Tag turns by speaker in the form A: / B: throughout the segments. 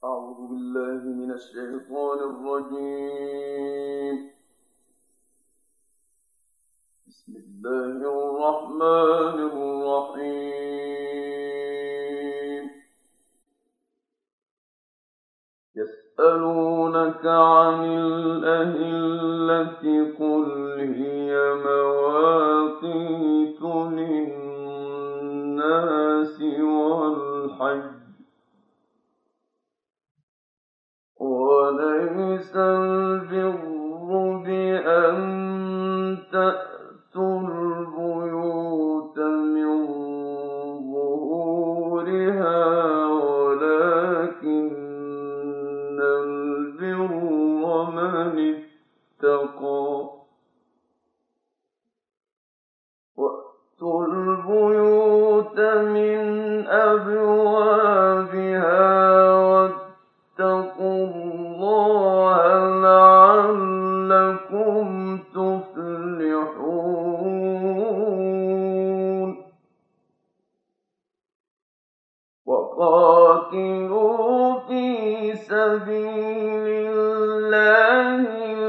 A: أعوذ بالله من الشيطان الرجيم. بسم الله الرحمن الرحيم. يسألونك عن الأهلة قل هي مواقيت للناس والحج وليس البر بأن تأتوا البيوت من ظهورها ولكن البر من اتقى وأتوا البيوت من أبوابها واتقوا الله لعلكم تفلحون. وقاتلوا في سبيل الله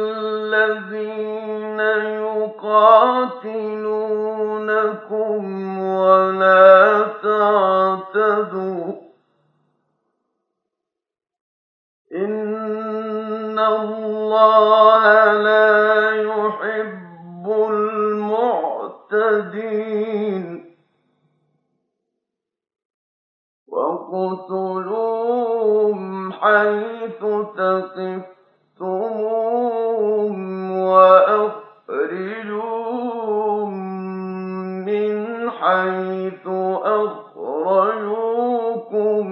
A: الذين يقاتلونكم ولا تعتدوا إن الله لا يحب المعتدين. واقتلوهم حيث ثقفتموهم وأخرجوهم من حيث أخرجوكم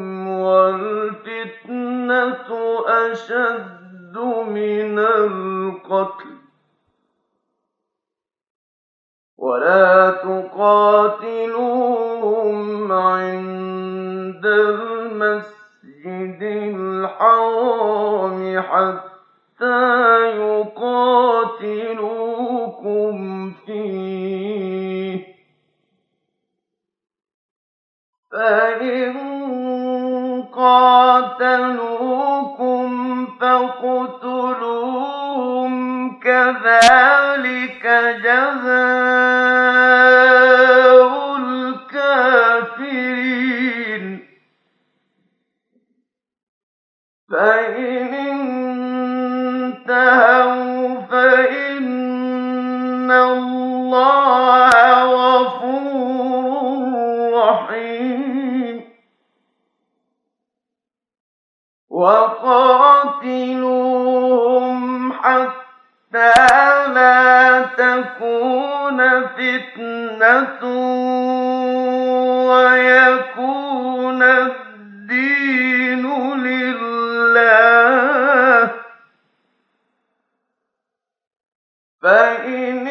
A: والفتنة أشد من القتل ولا تقاتلوهم عند المسجد الحرام حتى يقاتلوكم فيه فإن قاتلوكم فاقتلوهم كذلك جزاء الكافرين. فإن انتهوا فإن الله غفور رحيم. وقاتلوهم حتى لا تكون فتنة ويكون الدين لله. فإن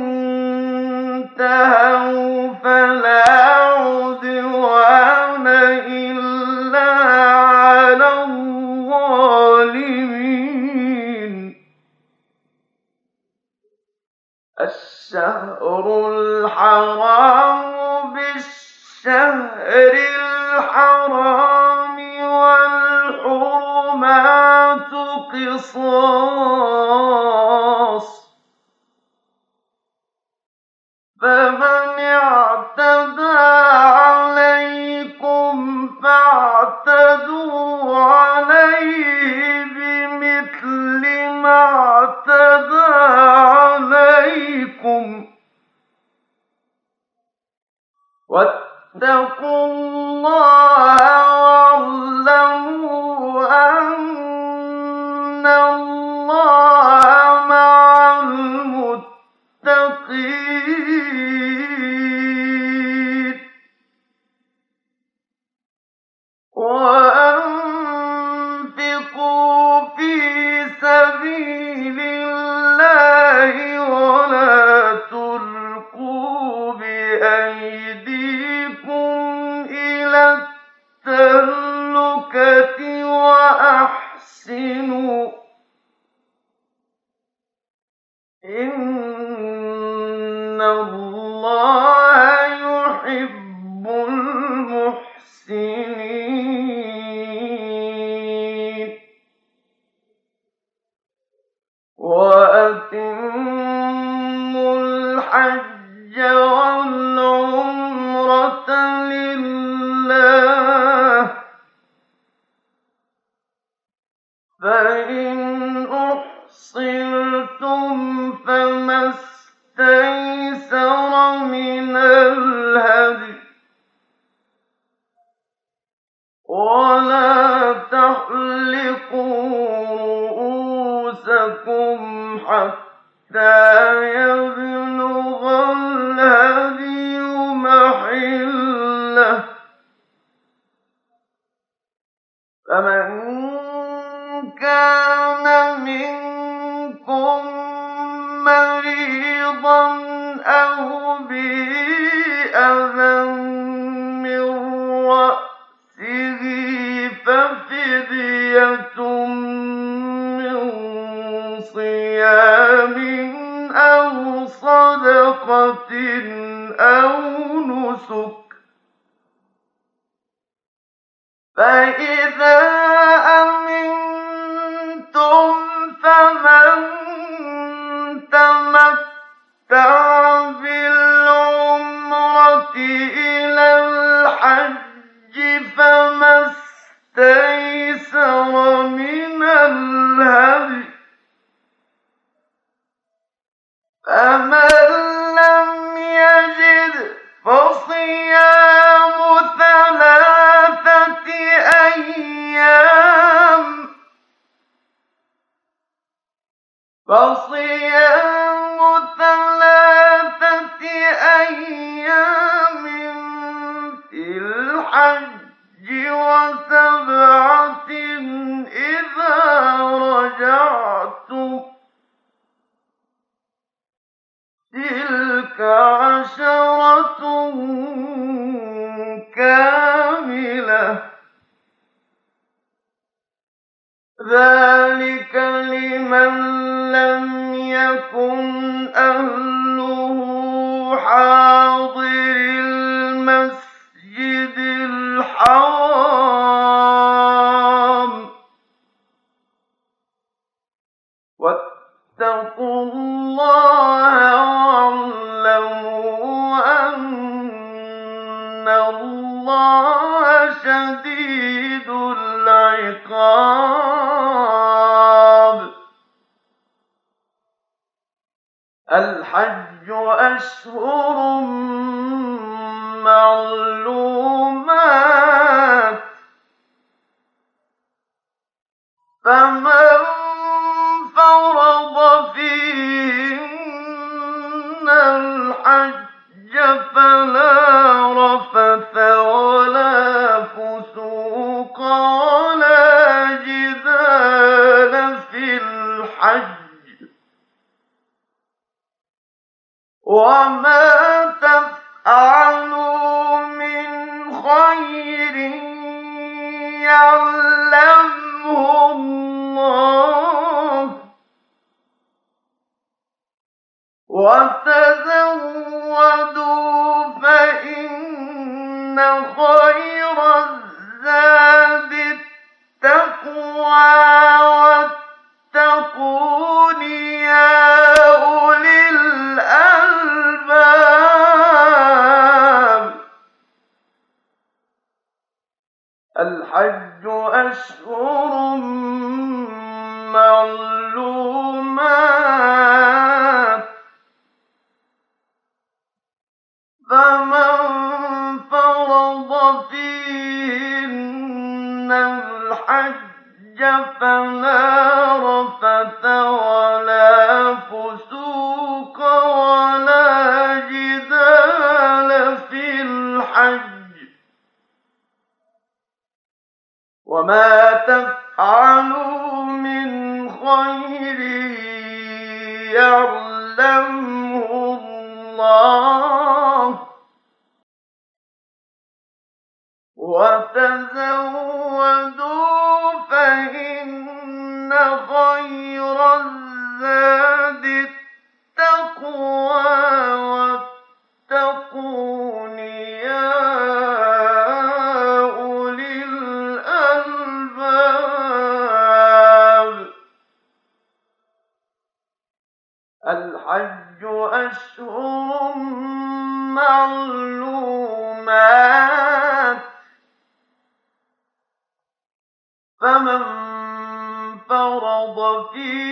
A: انتهوا فلا عدوان إلا على الظالمين. الشهر الحرام بالشهر الحرام والحرمات قصاص فمن اعتدى عليكم فاعتدوا عليه بمثل ما اعتدى عليكم واتقوا الله واعلموا أن الله مع المتقين. وأنفقوا في سبيل الله ولا تلقوا بأيديكم إلى التهلكة وأحسنوا إن الله يحب المحسنين. فإن أحصرتم فما استيسر من الهدي ولا تحلقوا رؤوسكم حتى يبلغ الهدي محله فمن كان منكم مريضا أو به أذى من رأسه ففدية من صيام أو صدقة أو نسك فإذا أمنتم فمن تمتع بالعمرة إلى الحج فما استيسر من الهدي فمن لم يجد فصيام ثلاثة أيام في الحج وسبعة إذا رجعتم تلك عشرة كاملة ذلك لمن لم يكن أهله حاضر المسجد الحرام واتقوا الله واعلموا أن الله شديد العقاب الحج أشهر معلومات فمن فرض فيهن الحج فلا رفث ولا فسوق ولا جدال في الحج وما تفعلوا من خير يعلمه الله وتزودوا فإن خير الزاد التقوى واتقون يا أولي الألباب الحج أشهر معلومات فمن فرض فيهن الحج فلا رفث ولا فسوق ولا جدال في الحج وما تفعلوا من خير يعلمه الله وتزودوا فإن خير الزاد التقوى واتقون يا أولي الألباب الحج أشهر معلومات فمن فرض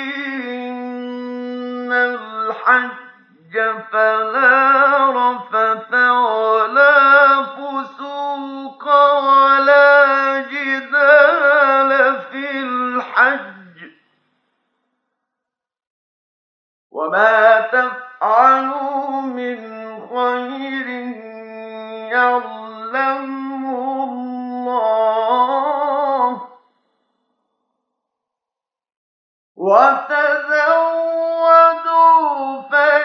A: فيهن الحج فلا رفث ولا فسوق ولا جدال في الحج وما تفعلوا من خير يعلمه الله وتزودوا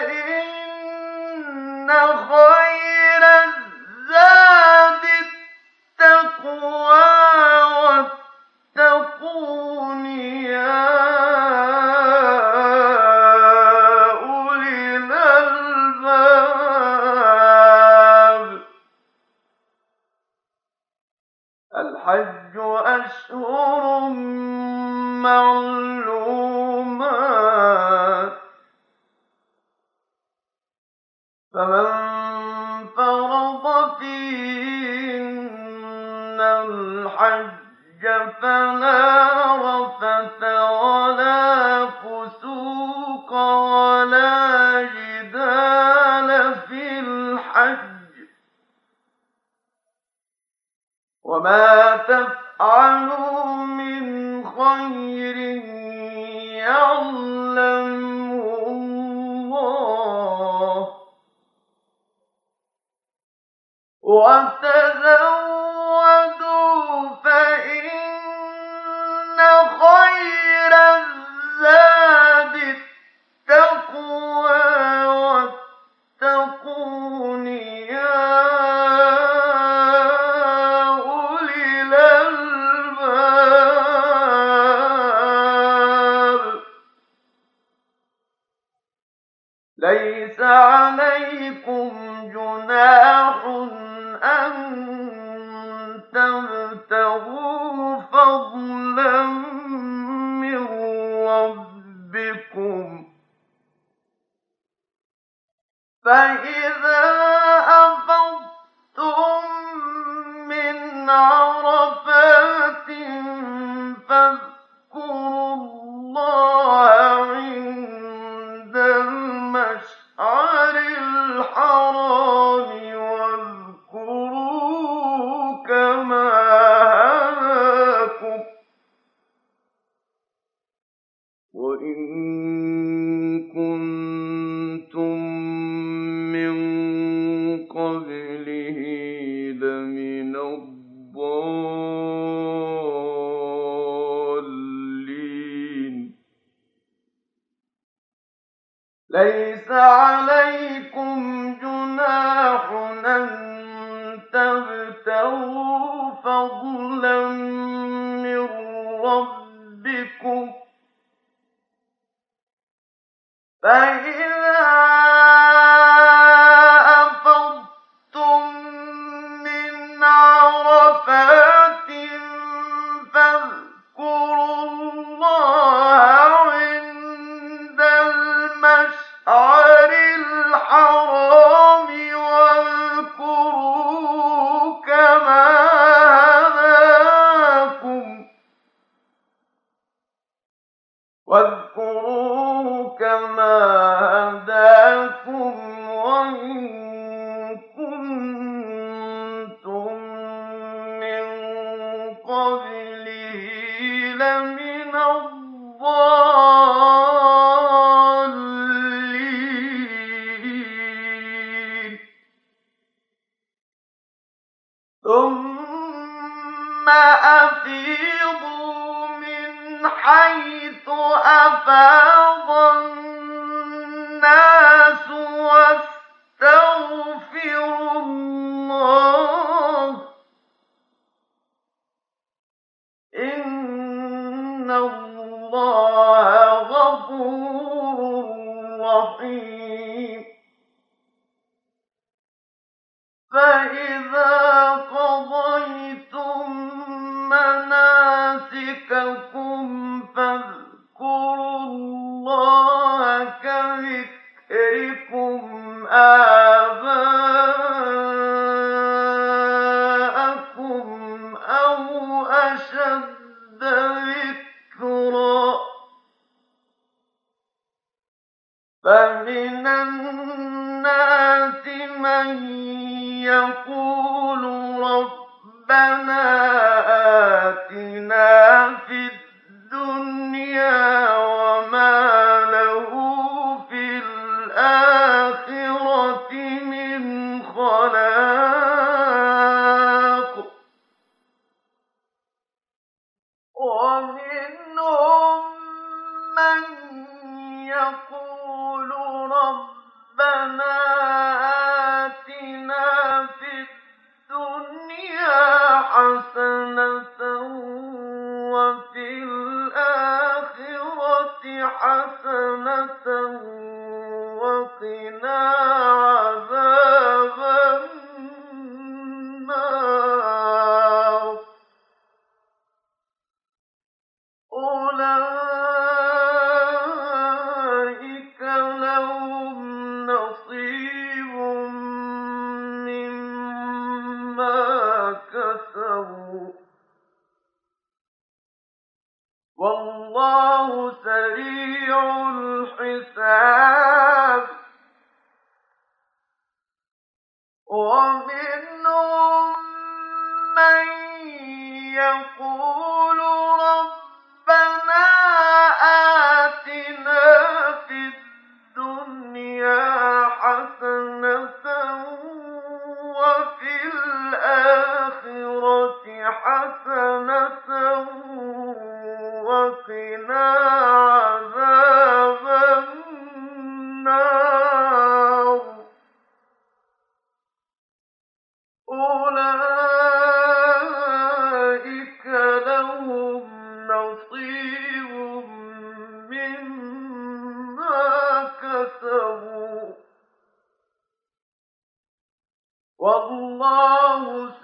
A: فإن خير الزاد التقوى واتقون يا أولي الألباب الحج أشهر معلومات فمن فرض فيهن الحج فلا رفث ولا فسوق ولا جدال في الحج وما تفعلوا من خير يعلمه الله وتزودوا فإن خير الزاد التقوى واتقون يا أولي الألباب ليس عليكم جناح أن تبتغوا فضلا من ربكم فإذا أفضتم من عرفات فاذكروا الله عند المشعر الحرام واذكروه كما هداكم وإن كنتم من قبله لمن الضالين ليس عليكم جناح أن تبتغوا فضلا من ربكم فإذا أفضتم من عرفات فاذكروا الله عند المشعر الحرام واذكروه كما هداكم وإن كنتم من قبله لمن الضالين ثم أفيضوا من حيث أفاض الناس واستغفروا الله إن الله غفور رحيم فإذا قضيتم مناسككم فاذكروا الله كذكركم آباءكم أو أشد ذكرا فمن الناس من يقول ربنا آتنا في الدنيا وما له في الآخرة من خلاق ومنهم من يقول ربنا آتنا في الدنيا حسنة وفي الآخرة حسنة وقنا عذاب النار أولئك لهم نصيب مما كسبوا والله سريع الحساب ومنهم من يقول ربنا آتنا في الدنيا حسنة وفي الآخرة حسنة وقنا عذاب النار أولئك لهم نصيب مما كسبوا والله